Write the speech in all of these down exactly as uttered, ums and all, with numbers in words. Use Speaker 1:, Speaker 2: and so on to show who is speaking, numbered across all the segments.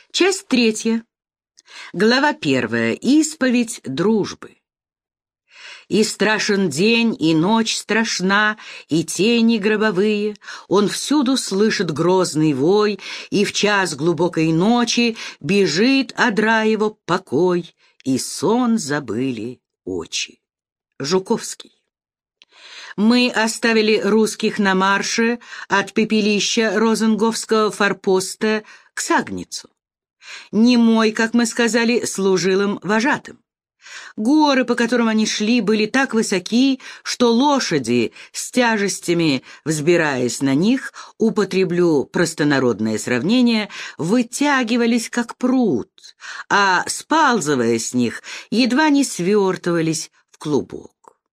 Speaker 1: Часть третья. Глава первая. Исповедь дружбы. И страшен день, и ночь страшна, и тени гробовые. Он всюду слышит грозный вой, и в час глубокой ночи бежит одра его покой, и сон забыли очи. Жуковский. Мы оставили русских на марше от пепелища Розенговского форпоста к Сагницу. Немой, как мы сказали, служил им вожатым. Горы, по которым они шли, были так высоки, что лошади, с тяжестями взбираясь на них, употреблю простонародное сравнение, вытягивались как пруд, а, сползывая с них, едва не свертывались в клубок.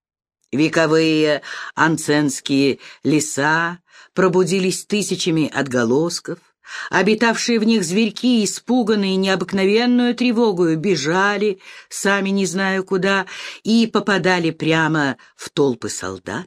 Speaker 1: Вековые анценские леса пробудились тысячами отголосков, обитавшие в них зверьки, испуганные необыкновенную тревогою, бежали, сами не знаю куда, и попадали прямо в толпы солдат.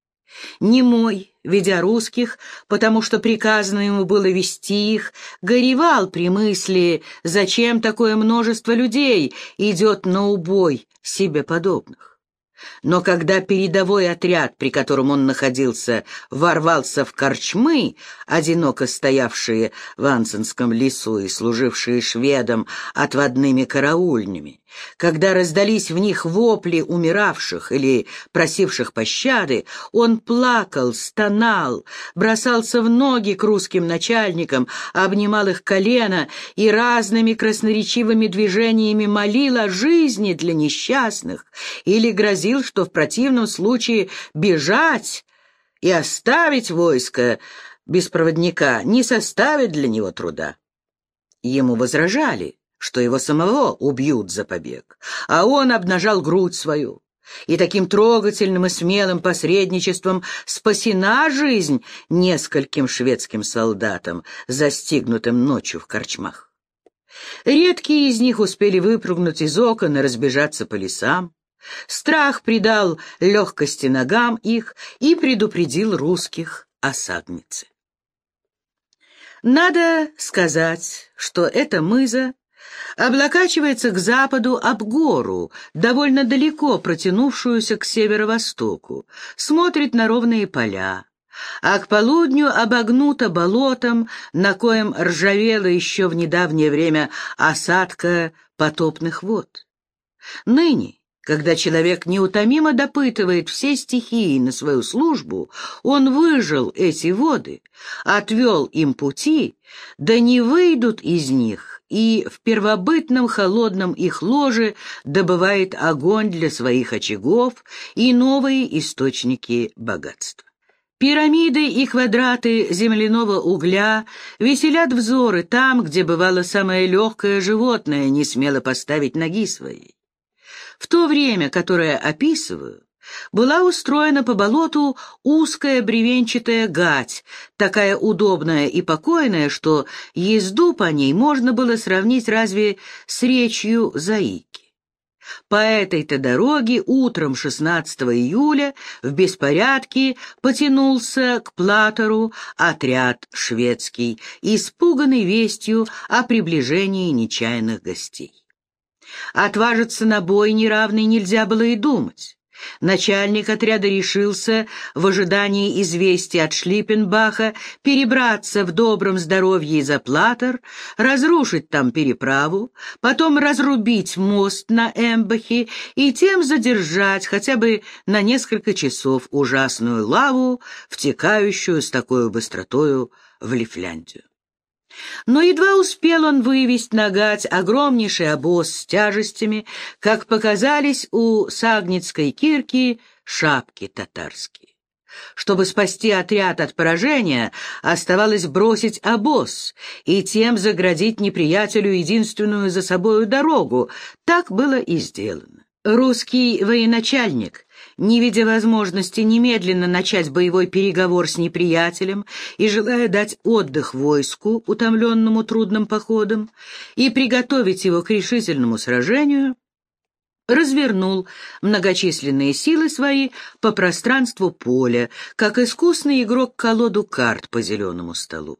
Speaker 1: Немой, ведя русских, потому что приказано ему было вести их, горевал при мысли, зачем такое множество людей идет на убой себе подобных. Но когда передовой отряд, при котором он находился, ворвался в корчмы, одиноко стоявшие в Анценском лесу и служившие шведам отводными караульнями, когда раздались в них вопли умиравших или просивших пощады, он плакал, стонал, бросался в ноги к русским начальникам, обнимал их колено и разными красноречивыми движениями молил о жизни для несчастных или грозил, что в противном случае бежать и оставить войско без проводника не составит для него труда. Ему возражали, что его самого убьют за побег, а он обнажал грудь свою, и таким трогательным и смелым посредничеством спасена жизнь нескольким шведским солдатам, застигнутым ночью в корчмах. Редкие из них успели выпрыгнуть из окон и разбежаться по лесам. Страх придал легкости ногам их и предупредил русских о Сагнице. Надо сказать, что эта мыза облокачивается к западу об гору, довольно далеко протянувшуюся к северо-востоку, смотрит на ровные поля, а к полудню обогнута болотом, на коем ржавела еще в недавнее время осадка потопных вод. Ныне, когда человек неутомимо допытывает все стихии на свою службу, он выжил эти воды, отвел им пути, да не выйдут из них, и в первобытном холодном их ложе добывает огонь для своих очагов и новые источники богатства. Пирамиды и квадраты земляного угля веселят взоры там, где бывало самое легкое животное не смело поставить ноги своей. В то время, которое описываю, была устроена по болоту узкая бревенчатая гать, такая удобная и покойная, что езду по ней можно было сравнить разве с речью Заики. По этой-то дороге утром шестнадцатого июля в беспорядке потянулся к Платору отряд шведский, испуганный вестью о приближении нечаянных гостей. Отважиться на бой неравный нельзя было и думать. Начальник отряда решился в ожидании известия от Шлиппенбаха перебраться в добром здоровье за Платер, разрушить там переправу, потом разрубить мост на Эмбахе и тем задержать хотя бы на несколько часов ужасную лаву, втекающую с такой быстротою в Лифляндию. Но едва успел он вывести на гать огромнейший обоз с тяжестями, как показались у Сагницкой кирки шапки татарские. Чтобы спасти отряд от поражения, оставалось бросить обоз и тем заградить неприятелю единственную за собою дорогу. Так было и сделано. Русский военачальник, не видя возможности немедленно начать боевой переговор с неприятелем и желая дать отдых войску, утомленному трудным походом, и приготовить его к решительному сражению, развернул многочисленные силы свои по пространству поля, как искусный игрок колоду карт по зеленому столу.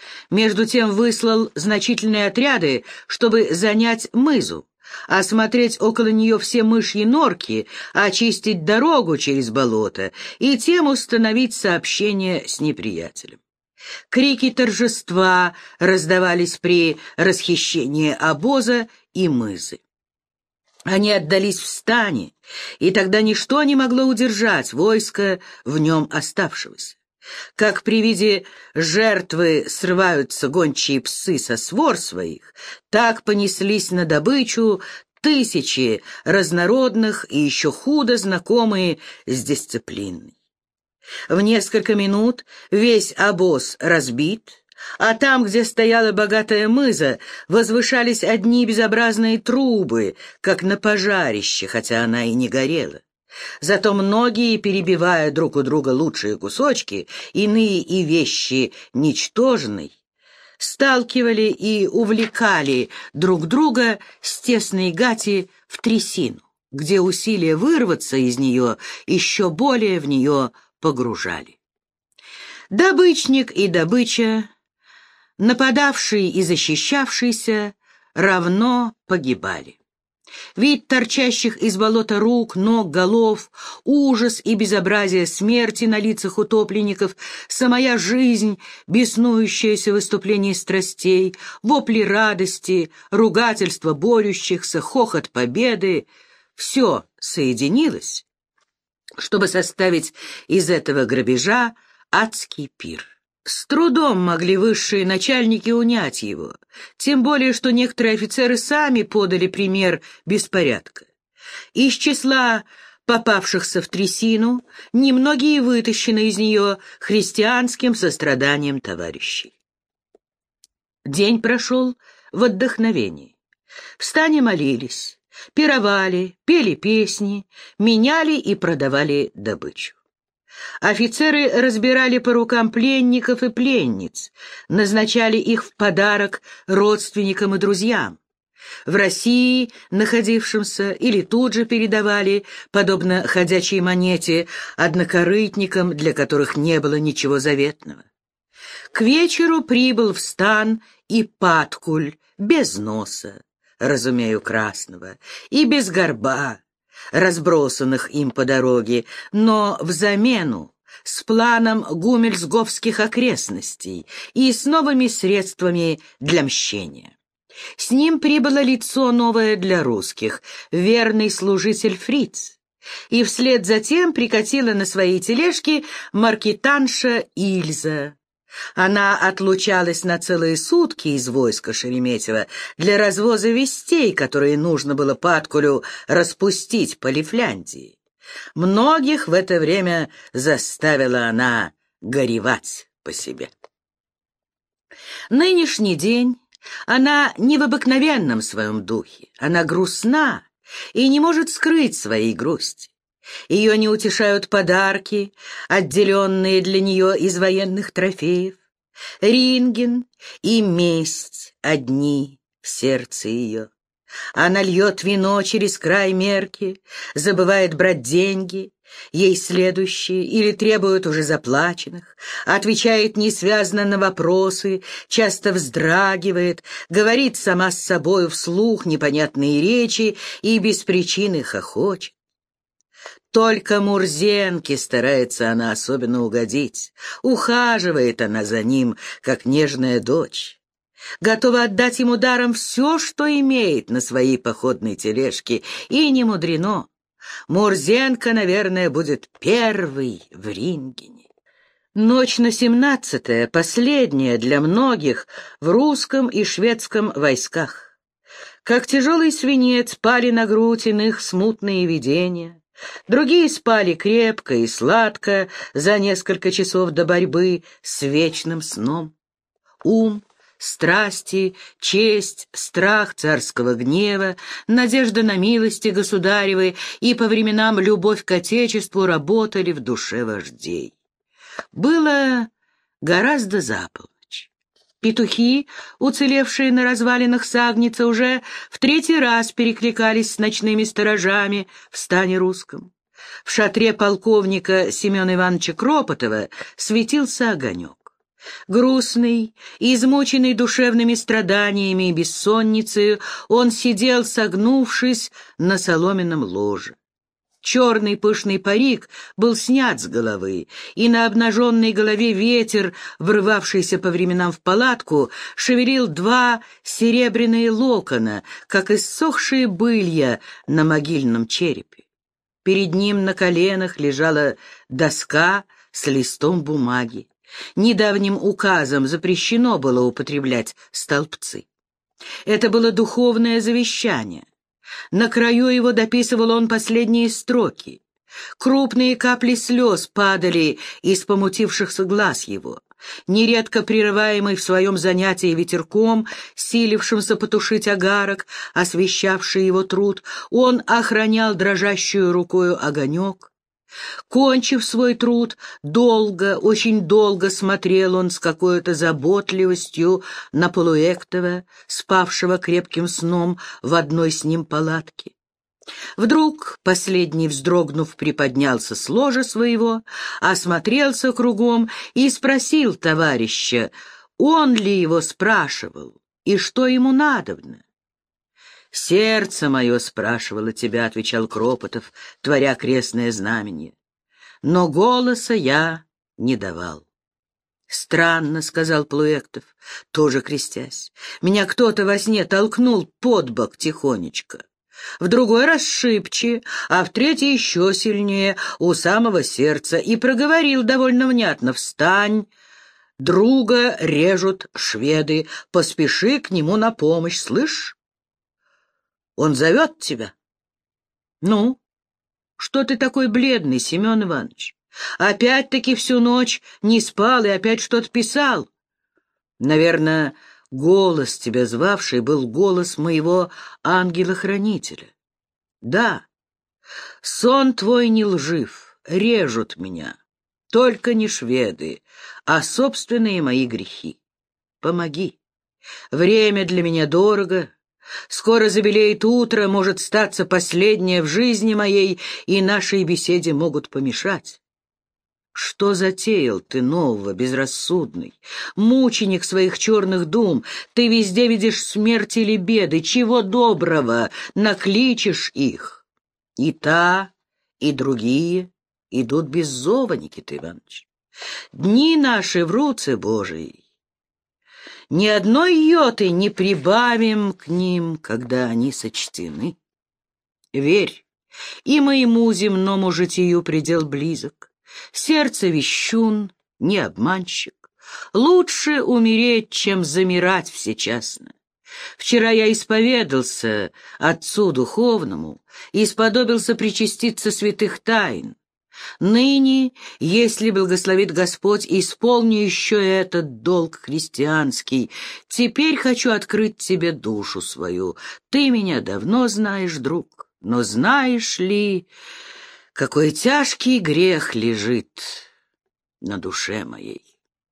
Speaker 1: Между тем выслал значительные отряды, чтобы занять Мызу, осмотреть около нее все мышьи норки, очистить дорогу через болото и тем установить сообщение с неприятелем. Крики торжества раздавались при расхищении обоза и Мызы. Они отдались в стане, и тогда ничто не могло удержать войско в нем оставшегося. Как при виде жертвы срываются гончие псы со свор своих, так понеслись на добычу тысячи разнородных и еще худо знакомые с дисциплиной. В несколько минут весь обоз разбит, а там, где стояла богатая Мыза, возвышались одни безобразные трубы, как на пожарище, хотя она и не горела. Зато многие, перебивая друг у друга лучшие кусочки, иные и вещи ничтожной, сталкивали и увлекали друг друга с тесной гати в трясину, где усилия вырваться из нее еще более в нее погружали. Добычник и добыча, нападавший и защищавшийся, равно погибали. Вид торчащих из болота рук, ног, голов, ужас и безобразие смерти на лицах утопленников, самая жизнь, беснующееся выступление страстей, вопли радости, ругательства борющихся, хохот победы — все соединилось, чтобы составить из этого грабежа адский пир. С трудом могли высшие начальники унять его, тем более что некоторые офицеры сами подали пример беспорядка. Из числа попавшихся в трясину немногие вытащены из нее христианским состраданием товарищей. День прошел в отдохновении. В стане молились, пировали, пели песни, меняли и продавали добычу. Офицеры разбирали по рукам пленников и пленниц, назначали их в подарок родственникам и друзьям. В России, находившимся, или тут же передавали, подобно ходячей монете, однокорытникам, для которых не было ничего заветного. К вечеру прибыл в стан и Паткуль, без носа, разумею, красного, и без горба, разбросанных им по дороге, но в замену с планом гумельсговских окрестностей и с новыми средствами для мщения. С ним прибыло лицо новое для русских, верный служитель Фриц, и вслед за тем прикатила на своей тележке маркетанша Ильза. Она отлучалась на целые сутки из войска Шереметьева для развоза вестей, которые нужно было Паткулю распустить по Лифляндии. Многих в это время заставила она горевать по себе. Нынешний день она не в обыкновенном своем духе, она грустна и не может скрыть своей грусти. Ее не утешают подарки, отделенные для нее из военных трофеев. Ринген и месть одни в сердце ее. Она льет вино через край мерки, забывает брать деньги, ей следующие или требуют уже заплаченных, отвечает несвязно на вопросы, часто вздрагивает, говорит сама с собою вслух непонятные речи и без причины хохочет. Только Мурзенке старается она особенно угодить. Ухаживает она за ним, как нежная дочь. Готова отдать ему даром все, что имеет на своей походной тележке, и не мудрено. Мурзенко, наверное, будет первый в Рингене. Ночь на семнадцатое, последняя для многих в русском и шведском войсках. Как тяжелый свинец пали на грудь иных смутные видения. Другие спали крепко и сладко за несколько часов до борьбы с вечным сном. Ум, страсти, честь, страх царского гнева, надежда на милости государевы и по временам любовь к Отечеству работали в душе вождей. Было гораздо за полночь. Петухи, уцелевшие на развалинах Сагницы, уже в третий раз перекликались с ночными сторожами в стане русском. В шатре полковника Семена Ивановича Кропотова светился огонек. Грустный, измученный душевными страданиями и бессонницей, он сидел, согнувшись на соломенном ложе. Черный пышный парик был снят с головы, и на обнаженной голове ветер, врывавшийся по временам в палатку, шевелил два серебряные локона, как иссохшие былья на могильном черепе. Перед ним на коленах лежала доска с листом бумаги. Недавним указом запрещено было употреблять столбцы. Это было духовное завещание. На краю его дописывал он последние строки. Крупные капли слез падали из помутившихся глаз его. Нередко прерываемый в своем занятии ветерком, силившимся потушить огарок, освещавший его труд, он охранял дрожащую рукою огонек. Кончив свой труд, долго, очень долго смотрел он с какой-то заботливостью на Полуэктова, спавшего крепким сном в одной с ним палатке. Вдруг последний, вздрогнув, приподнялся с ложа своего, осмотрелся кругом и спросил товарища, он ли его спрашивал и что ему надобно. «Сердце мое спрашивало тебя», — отвечал Кропотов, творя крестное знамение. «Но голоса я не давал». «Странно», — сказал Полуэктов, тоже крестясь. «Меня кто-то во сне толкнул под бок тихонечко. В другой раз шибче, а в третий еще сильнее, у самого сердца, и проговорил довольно внятно: «Встань, друга режут шведы, поспеши к нему на помощь, слышь? Он зовет тебя». «Ну, что ты такой бледный, Семен Иванович? Опять-таки всю ночь не спал и опять что-то писал?» «Наверное, голос тебя звавший был голос моего ангела-хранителя». «Да, сон твой не лжив, режут меня, только не шведы, а собственные мои грехи. Помоги, время для меня дорого». Скоро забелеет утро, может статься последнее в жизни моей, и нашей беседе могут помешать. Что затеял ты нового, безрассудный? Мученик своих черных дум, ты везде видишь смерть или беды, чего доброго, накличешь их. И та, и другие идут без зова, Никита Иванович. Дни наши в руце Божией. Ни одной йоты не прибавим к ним, когда они сочтены. Верь, и моему земному житию предел близок. Сердце вещун, не обманщик. Лучше умереть, чем замирать всечасно. Вчера я исповедался Отцу Духовному и сподобился причаститься святых тайн. Ныне, если благословит Господь, исполню еще этот долг христианский. Теперь хочу открыть тебе душу свою. Ты меня давно знаешь, друг, но знаешь ли, какой тяжкий грех лежит на душе моей?»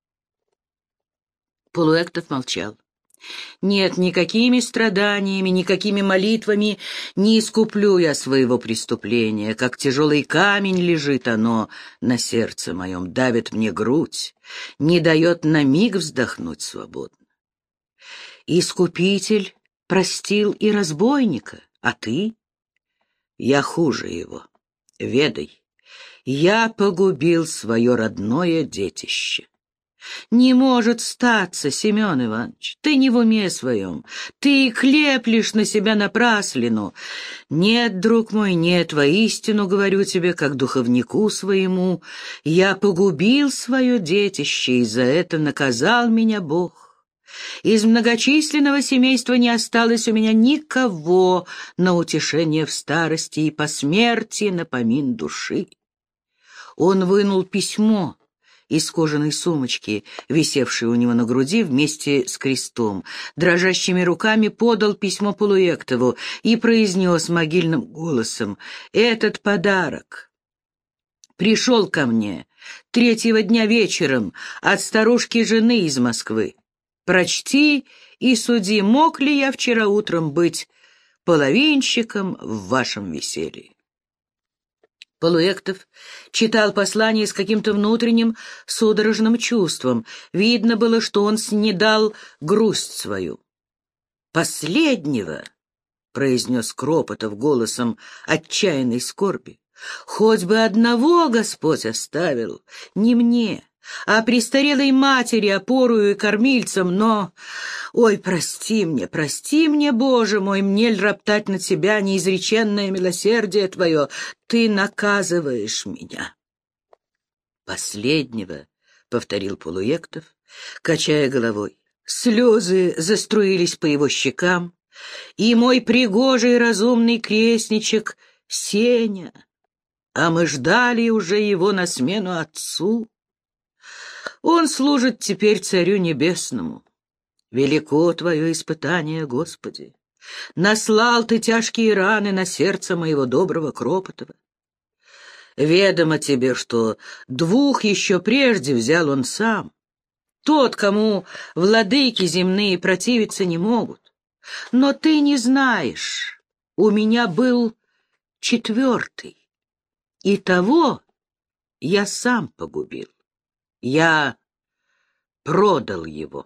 Speaker 1: Полуэктов молчал. «Нет, никакими страданиями, никакими молитвами не искуплю я своего преступления. Как тяжелый камень лежит оно на сердце моем, давит мне грудь, не дает на миг вздохнуть свободно. Искупитель простил и разбойника, а ты? Я хуже его. Ведай, я погубил свое родное детище». «Не может статься, Семен Иванович, ты не в уме своем, ты клеплешь на себя напраслину. Нет, друг мой, нет, воистину говорю тебе, как духовнику своему, я погубил свое детище, и за это наказал меня Бог. Из многочисленного семейства не осталось у меня никого на утешение в старости и по смерти на помин души». Он вынул письмо из кожаной сумочки, висевшей у него на груди вместе с крестом, дрожащими руками подал письмо Полуэктову и произнес могильным голосом: «Этот подарок пришел ко мне третьего дня вечером от старушки-жены из Москвы. Прочти и суди, мог ли я вчера утром быть половинщиком в вашем веселье». Полуэктов читал послание с каким-то внутренним судорожным чувством. Видно было, что он снедал грусть свою. «Последнего!» — произнес Кропотов голосом отчаянной скорби. «Хоть бы одного Господь оставил, не мне, а престарелой матери, опорою и кормильцам, но... Ой, прости мне, прости мне, Боже мой, мне ль роптать на тебя, неизреченное милосердие твое, ты наказываешь меня». «Последнего», — повторил Полуэктов, качая головой. Слезы заструились по его щекам, и мой пригожий разумный крестничек Сеня, а мы ждали уже его на смену отцу. Он служит теперь Царю Небесному. Велико твое испытание, Господи. Наслал ты тяжкие раны на сердце моего доброго Кропотова. Ведомо тебе, что двух еще прежде взял он сам, тот, кому владыки земные противиться не могут. Но ты не знаешь, у меня был четвертый, и того я сам погубил. Я продал его.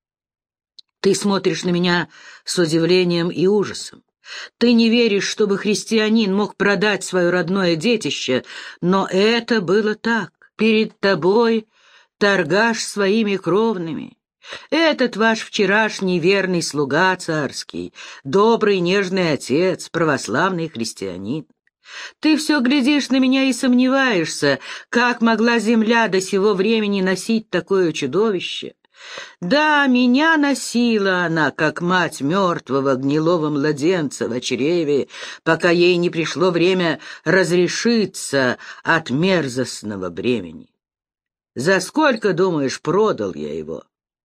Speaker 1: Ты смотришь на меня с удивлением и ужасом. Ты не веришь, чтобы христианин мог продать свое родное детище, но это было так. Перед тобой торгаш своими кровными. Этот ваш вчерашний верный слуга царский, добрый нежный отец, православный христианин. Ты все глядишь на меня и сомневаешься, как могла земля до сего времени носить такое чудовище. Да, меня носила она, как мать мертвого гнилого младенца в чреве, пока ей не пришло время разрешиться от мерзостного бремени. За сколько, думаешь, продал я его?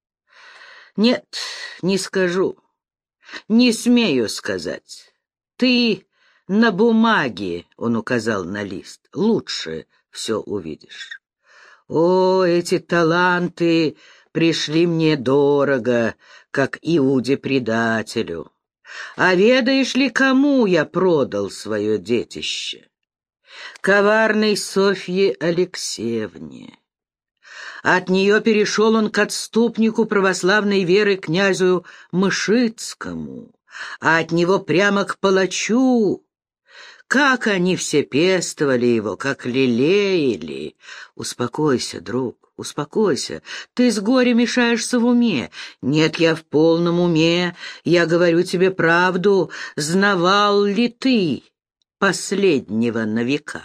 Speaker 1: Нет, не скажу, не смею сказать. Ты на бумаге, — он указал на лист, — лучше все увидишь. О, эти таланты пришли мне дорого, как Иуде-предателю. А ведаешь ли, кому я продал свое детище? Коварной Софье Алексеевне. От нее перешел он к отступнику православной веры князю Мышицкому, а от него прямо к палачу. Как они все пестовали его, как лелеяли. Успокойся, друг, успокойся. Ты с горя мешаешься в уме. Нет, я в полном уме. Я говорю тебе правду. Знавал ли ты последнего на века?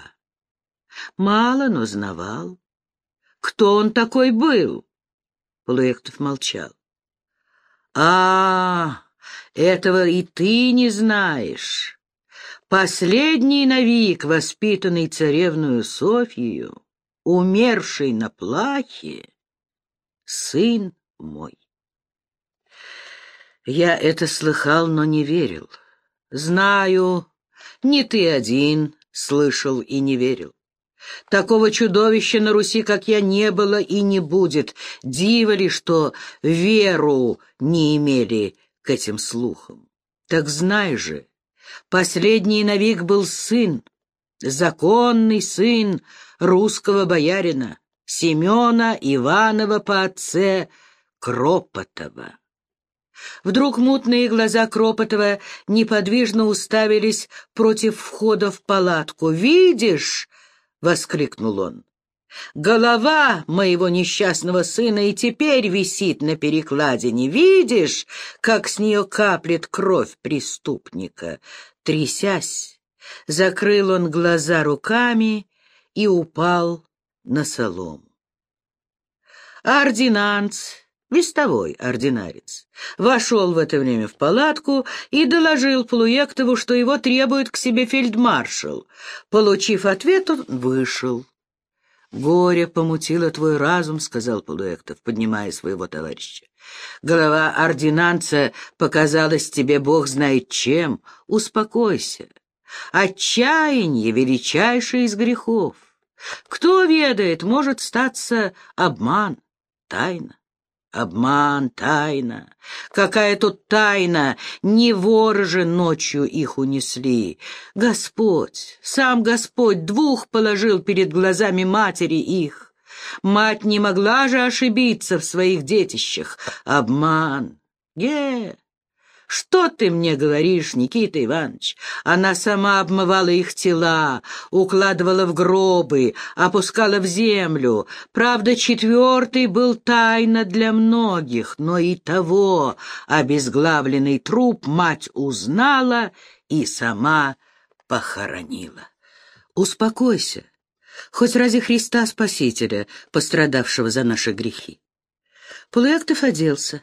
Speaker 1: Мало, но знавал. Кто он такой был? Полуэктов молчал. А, этого и ты не знаешь. Последний навик, воспитанный царевную Софью, умерший на плахе, сын мой. Я это слыхал, но не верил. Знаю, не ты один слышал и не верил. Такого чудовища на Руси, как я, не было и не будет. Диво ли, что веру не имели к этим слухам. Так знай же, последний навик был сын, законный сын русского боярина, Семена Иванова по отце Кропотова. Вдруг мутные глаза Кропотова неподвижно уставились против входа в палатку. «Видишь?» — воскликнул он. «Голова моего несчастного сына и теперь висит на перекладине. Видишь, как с нее каплет кровь преступника?» Трясясь, закрыл он глаза руками и упал на солому. Ординанц, вестовой ординарец, вошел в это время в палатку и доложил Полуэктову, что его требует к себе фельдмаршал. Получив ответ, он вышел. «Горе помутило твой разум», — сказал Полуэктов, поднимая своего товарища. «Голова ординанца показалась тебе бог знает чем. Успокойся. Отчаяние — величайший из грехов. Кто ведает, может статься обман, тайна. Обман, тайна. Какая тут тайна? Не воры же ночью их унесли. Господь, сам Господь двух положил перед глазами матери их. Мать не могла же ошибиться в своих детищах. Обман. Ге! Что ты мне говоришь, Никита Иванович? Она сама обмывала их тела, укладывала в гробы, опускала в землю. Правда, четвертый был тайна для многих, но и того обезглавленный труп мать узнала и сама похоронила. Успокойся, хоть ради Христа Спасителя, пострадавшего за наши грехи. Полуэктов оделся.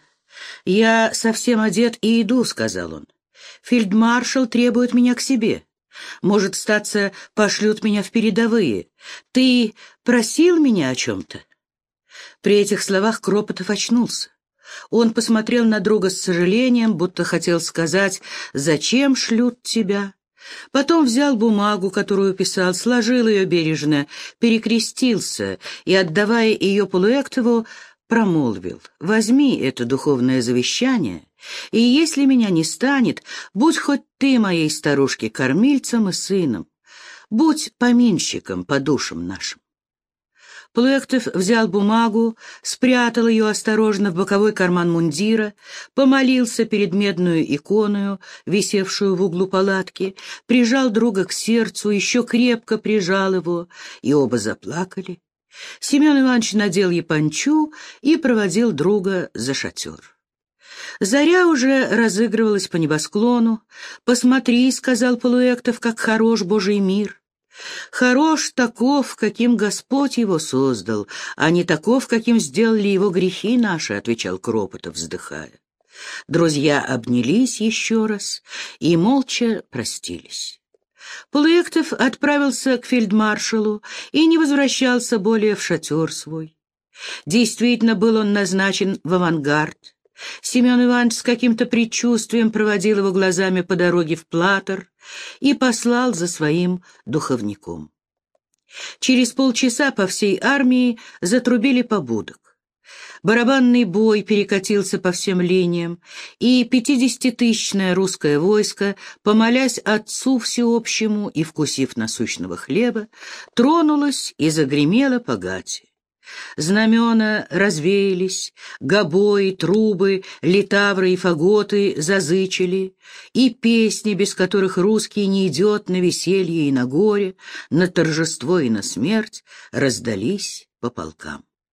Speaker 1: «Я совсем одет и иду», — сказал он. «Фельдмаршал требует меня к себе. Может, статься, пошлют меня в передовые. Ты просил меня о чем-то?» При этих словах Кропотов очнулся. Он посмотрел на друга с сожалением, будто хотел сказать: «Зачем шлют тебя?» Потом взял бумагу, которую писал, сложил ее бережно, перекрестился и, отдавая ее Полуэктову, промолвил: «Возьми это духовное завещание, и если меня не станет, будь хоть ты моей старушке кормильцем и сыном, будь поминщиком по душам нашим». Полуэктов взял бумагу, спрятал ее осторожно в боковой карман мундира, помолился перед медную иконою, висевшую в углу палатки, прижал друга к сердцу, еще крепко прижал его, и оба заплакали. Семен Иванович надел япончу и проводил друга за шатер. Заря уже разыгрывалась по небосклону. «Посмотри», — сказал Полуэктов, — «как хорош Божий мир». «Хорош таков, каким Господь его создал, а не таков, каким сделали его грехи наши», — отвечал Кропотов, вздыхая. Друзья обнялись еще раз и молча простились. Полуэктов отправился к фельдмаршалу и не возвращался более в шатер свой. Действительно, был он назначен в авангард. Семен Иванович с каким-то предчувствием проводил его глазами по дороге в Платер и послал за своим духовником. Через полчаса по всей армии затрубили побудок. Барабанный бой перекатился по всем линиям, и пятидесятитысячное русское войско, помолясь Отцу Всеобщему и вкусив насущного хлеба, тронулось и загремело по Гате. Знамена развеялись, гобои, трубы, литавры и фаготы зазычили, и песни, без которых русский не идет на веселье и на горе, на торжество и на смерть, раздались по полкам.